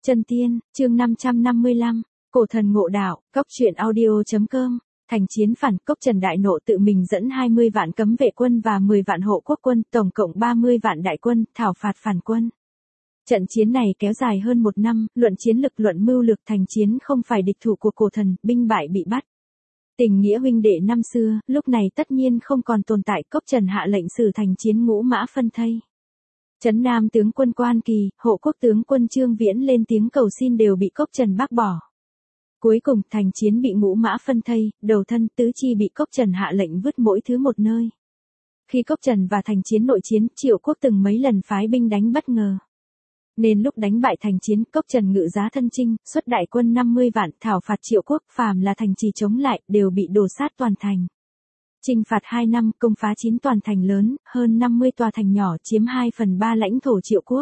Chân Tiên, chương 555, Cổ thần ngộ đạo, Cốc truyện audio.com. Thành chiến phản, Cốc Trần đại nộ tự mình dẫn 20 vạn cấm vệ quân và 10 vạn hộ quốc quân, tổng cộng 30 vạn đại quân, thảo phạt phản quân. Trận chiến này kéo dài hơn 1 năm, luận chiến lực luận mưu lược thành chiến không phải địch thủ của cổ thần, binh bại bị bắt. Tình nghĩa huynh đệ năm xưa, lúc này tất nhiên không còn tồn tại. Cốc Trần hạ lệnh xử thành chiến ngũ mã phân thây. Trấn Nam tướng quân Quan Kỳ, hộ quốc tướng quân Trương Viễn lên tiếng cầu xin đều bị Cốc Trần bác bỏ. Cuối cùng thành chiến bị ngũ mã phân thây, đầu thân tứ chi bị Cốc Trần hạ lệnh vứt mỗi thứ một nơi. Khi Cốc Trần và thành chiến nội chiến, Triệu Quốc từng mấy lần phái binh đánh bất ngờ. Nên lúc đánh bại thành chiến, Cốc Trần ngự giá thân chinh, xuất đại quân 50 vạn, thảo phạt Triệu Quốc, phàm là thành trì chống lại, đều bị đổ sát toàn thành. Chinh phạt 2 năm, công phá 9 toàn thành lớn, hơn 50 tòa thành nhỏ, chiếm 2/3 lãnh thổ Triệu Quốc.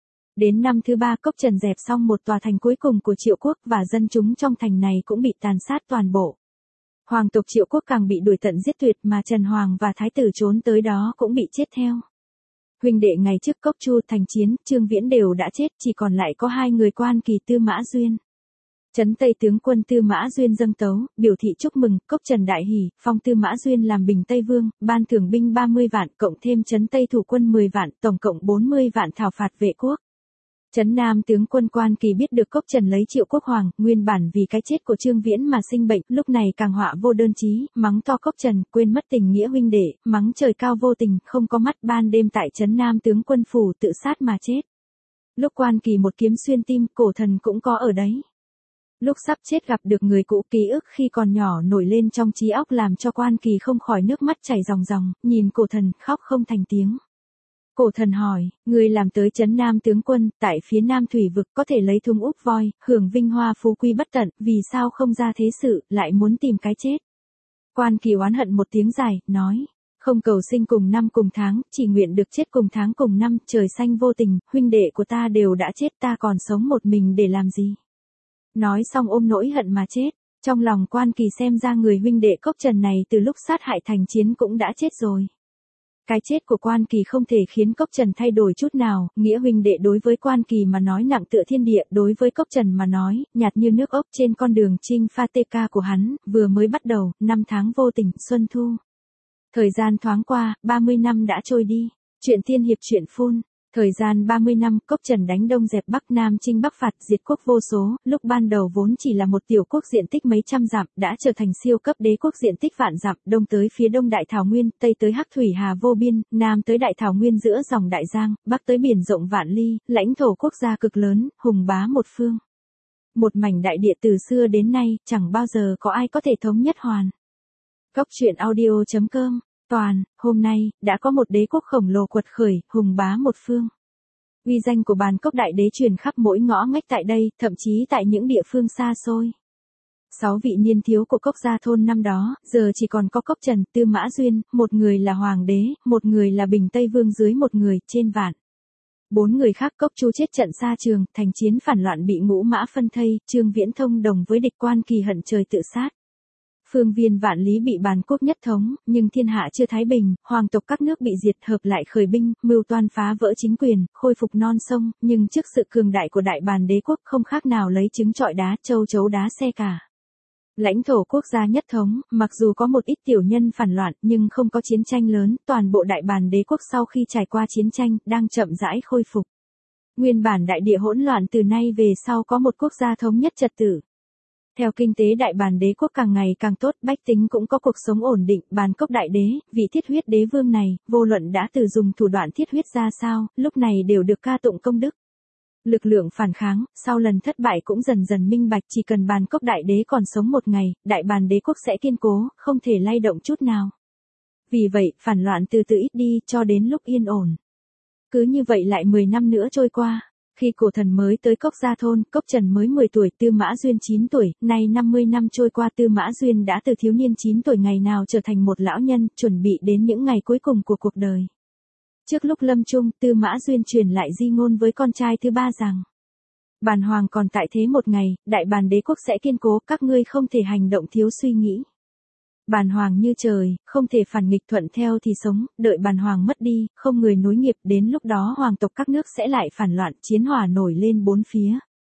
Đến năm thứ 3, Cốc Trần dẹp xong một tòa thành cuối cùng của Triệu Quốc và dân chúng trong thành này cũng bị tàn sát toàn bộ. Hoàng tộc Triệu Quốc càng bị đuổi tận giết tuyệt, mà Trần Hoàng và Thái tử trốn tới đó cũng bị chết theo. Huynh đệ ngày trước Cốc Chu, thành chiến, Trương Viễn đều đã chết, chỉ còn lại có 2 người Quan Kỳ, Tư Mã Duyên. Trấn Tây tướng quân Tư Mã Duyên dâng tấu, biểu thị chúc mừng. Cốc Trần đại hỉ, phong Tư Mã Duyên làm Bình Tây Vương, ban thưởng binh 30 vạn, cộng thêm Trấn Tây thủ quân 10 vạn, tổng cộng 40 vạn thảo phạt vệ quốc. Trấn Nam tướng quân Quan Kỳ biết được Cốc Trần lấy Triệu Quốc hoàng, nguyên bản vì cái chết của Trương Viễn mà sinh bệnh, lúc này càng họa vô đơn chí, mắng to Cốc Trần, quên mất tình nghĩa huynh đệ, mắng trời cao vô tình, không có mắt, ban đêm tại Trấn Nam tướng quân phủ tự sát mà chết. Lúc Quan Kỳ một kiếm xuyên tim, cổ thần cũng có ở đấy. Lúc sắp chết gặp được người cũ, ký ức khi còn nhỏ nổi lên trong trí óc làm cho Quan Kỳ không khỏi nước mắt chảy ròng ròng, nhìn cổ thần khóc không thành tiếng. Cổ thần hỏi, người làm tới Trấn Nam tướng quân, tại phía Nam thủy vực có thể lấy thung úc voi, hưởng vinh hoa phú quý bất tận, vì sao không ra thế sự, lại muốn tìm cái chết? Quan Kỳ oán hận một tiếng dài, nói, không cầu sinh cùng năm cùng tháng, chỉ nguyện được chết cùng tháng cùng năm, trời xanh vô tình, huynh đệ của ta đều đã chết, ta còn sống một mình để làm gì? Nói xong ôm nỗi hận mà chết. Trong lòng Quan Kỳ xem ra người huynh đệ Cốc Trần này từ lúc sát hại thành chiến cũng đã chết rồi. Cái chết của Quan Kỳ không thể khiến Cốc Trần thay đổi chút nào, nghĩa huynh đệ đối với Quan Kỳ mà nói nặng tựa thiên địa, đối với Cốc Trần mà nói, nhạt như nước ốc trên con đường chinh pha tê ca của hắn, vừa mới bắt đầu, 5 tháng vô tình, xuân thu. Thời gian thoáng qua, 30 năm đã trôi đi. Chuyện tiên hiệp chuyện phun. Thời gian 30 năm, Cốc Trần đánh Đông dẹp Bắc, Nam chinh Bắc phạt, diệt quốc vô số, lúc ban đầu vốn chỉ là một tiểu quốc diện tích mấy trăm dặm, đã trở thành siêu cấp đế quốc diện tích vạn dặm, đông tới phía đông Đại Thảo Nguyên, tây tới Hắc Thủy Hà vô biên, nam tới Đại Thảo Nguyên giữa dòng Đại Giang, bắc tới biển rộng vạn ly, lãnh thổ quốc gia cực lớn, hùng bá một phương. Một mảnh đại địa từ xưa đến nay, chẳng bao giờ có ai có thể thống nhất hoàn. Cốc truyện audio.com. Toàn, hôm nay, đã có một đế quốc khổng lồ quật khởi, hùng bá một phương. Uy danh của Bàn Cốc đại đế truyền khắp mỗi ngõ ngách tại đây, thậm chí tại những địa phương xa xôi. 6 vị niên thiếu của Cốc gia thôn năm đó, giờ chỉ còn có Cốc Trần, Tư Mã Duyên, một người là hoàng đế, một người là Bình Tây Vương dưới một người, trên vạn. 4 người khác Cốc Chu chết trận xa trường, thành chiến phản loạn bị ngũ mã phân thây, Trương Viễn thông đồng với địch Quan Kỳ hận trời tự sát. Phương viên vạn lý bị Bàn Quốc nhất thống, nhưng thiên hạ chưa thái bình, hoàng tộc các nước bị diệt, hợp lại khởi binh, mưu toan phá vỡ chính quyền, khôi phục non sông, nhưng trước sự cường đại của Đại Bàn đế quốc không khác nào lấy trứng trọi đá, châu chấu đá xe cả. Lãnh thổ quốc gia nhất thống, mặc dù có một ít tiểu nhân phản loạn nhưng không có chiến tranh lớn, toàn bộ Đại Bàn đế quốc sau khi trải qua chiến tranh, đang chậm rãi khôi phục. Nguyên bản đại địa hỗn loạn từ nay về sau có một quốc gia thống nhất trật tự. Theo kinh tế Đại Bàn đế quốc càng ngày càng tốt, bách tính cũng có cuộc sống ổn định, Bàn Cốc đại đế, vị thiết huyết đế vương này, vô luận đã từ dùng thủ đoạn thiết huyết ra sao, lúc này đều được ca tụng công đức. Lực lượng phản kháng, sau lần thất bại cũng dần dần minh bạch, chỉ cần Bàn Cốc đại đế còn sống một ngày, Đại Bàn đế quốc sẽ kiên cố, không thể lay động chút nào. Vì vậy, phản loạn từ từ ít đi, cho đến lúc yên ổn. Cứ như vậy lại 10 năm nữa trôi qua. Khi cổ thần mới tới Cốc gia thôn, Cốc Trần mới 10 tuổi, Tư Mã Duyên 9 tuổi, nay 50 năm trôi qua Tư Mã Duyên đã từ thiếu niên 9 tuổi ngày nào trở thành một lão nhân, chuẩn bị đến những ngày cuối cùng của cuộc đời. Trước lúc lâm chung, Tư Mã Duyên truyền lại di ngôn với con trai thứ 3 rằng: Bàn hoàng còn tại thế một ngày, Đại Bàn đế quốc sẽ kiên cố, các ngươi không thể hành động thiếu suy nghĩ. Bàn hoàng như trời, không thể phản nghịch, thuận theo thì sống, đợi bàn hoàng mất đi, không người nối nghiệp, đến lúc đó hoàng tộc các nước sẽ lại phản loạn, chiến hỏa nổi lên bốn phía.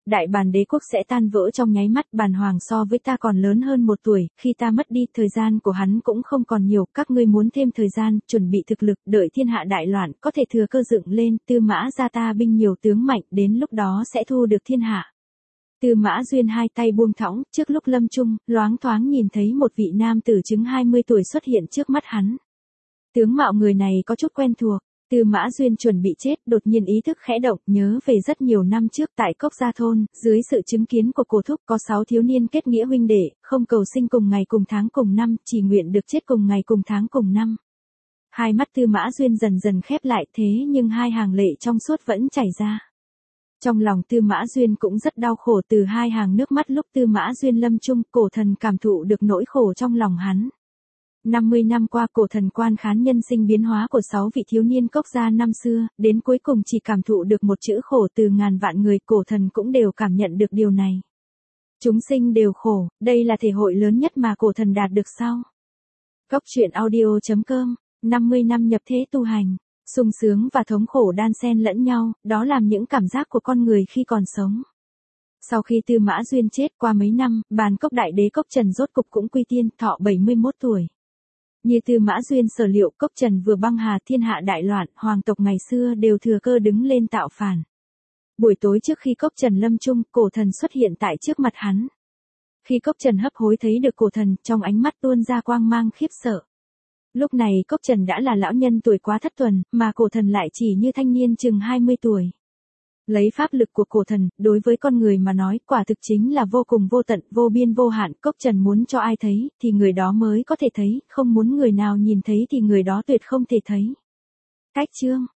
đại Bàn đế quốc sẽ tan vỡ trong nháy mắt, Bàn Hoàng so với ta còn lớn hơn 1 tuổi, khi ta mất đi, thời gian của hắn cũng không còn nhiều, các ngươi muốn thêm thời gian, chuẩn bị thực lực, đợi thiên hạ đại loạn, có thể thừa cơ dựng lên, Tư Mã gia ta binh nhiều tướng mạnh, đến lúc đó sẽ thu được thiên hạ. Tư Mã Duyên hai tay buông thõng, trước lúc lâm chung, loáng thoáng nhìn thấy một vị nam tử chừng 20 tuổi xuất hiện trước mắt hắn. Tướng mạo người này có chút quen thuộc. Tư Mã Duyên chuẩn bị chết, đột nhiên ý thức khẽ động, nhớ về rất nhiều năm trước tại Cốc Gia Thôn, dưới sự chứng kiến của cổ thúc có 6 thiếu niên kết nghĩa huynh đệ, không cầu sinh cùng ngày cùng tháng cùng năm, chỉ nguyện được chết cùng ngày cùng tháng cùng năm. Hai mắt Tư Mã Duyên dần dần khép lại, thế nhưng hai hàng lệ trong suốt vẫn chảy ra. Trong lòng Tư Mã Duyên cũng rất đau khổ, từ hai hàng nước mắt lúc Tư Mã Duyên lâm chung, cổ thần cảm thụ được nỗi khổ trong lòng hắn. 50 năm qua, cổ thần quan khán nhân sinh biến hóa của 6 vị thiếu niên Cốc Gia năm xưa, đến cuối cùng chỉ cảm thụ được một chữ khổ từ ngàn vạn người, cổ thần cũng đều cảm nhận được điều này. Chúng sinh đều khổ, đây là thể hội lớn nhất mà cổ thần đạt được sau. Cốc truyện audio.com, 50 năm nhập thế tu hành, sung sướng và thống khổ đan xen lẫn nhau, đó làm những cảm giác của con người khi còn sống. Sau khi Tư Mã Duyên chết, qua mấy năm, Bàn Cốc đại đế Cốc Trần rốt cục cũng quy tiên, thọ 71 tuổi. Như Tư Mã Duyên sở liệu, Cốc Trần vừa băng hà, thiên hạ đại loạn, hoàng tộc ngày xưa đều thừa cơ đứng lên tạo phản. Buổi tối trước khi Cốc Trần lâm chung, cổ thần xuất hiện tại trước mặt hắn. Khi Cốc Trần hấp hối thấy được cổ thần, trong ánh mắt tuôn ra quang mang khiếp sợ. Lúc này Cốc Trần đã là lão nhân tuổi quá thất tuần, mà cổ thần lại chỉ như thanh niên chừng 20 tuổi. Lấy pháp lực của cổ thần, đối với con người mà nói, quả thực chính là vô cùng vô tận, vô biên vô hạn. Cốc Trần muốn cho ai thấy, thì người đó mới có thể thấy, không muốn người nào nhìn thấy thì người đó tuyệt không thể thấy. Cách chương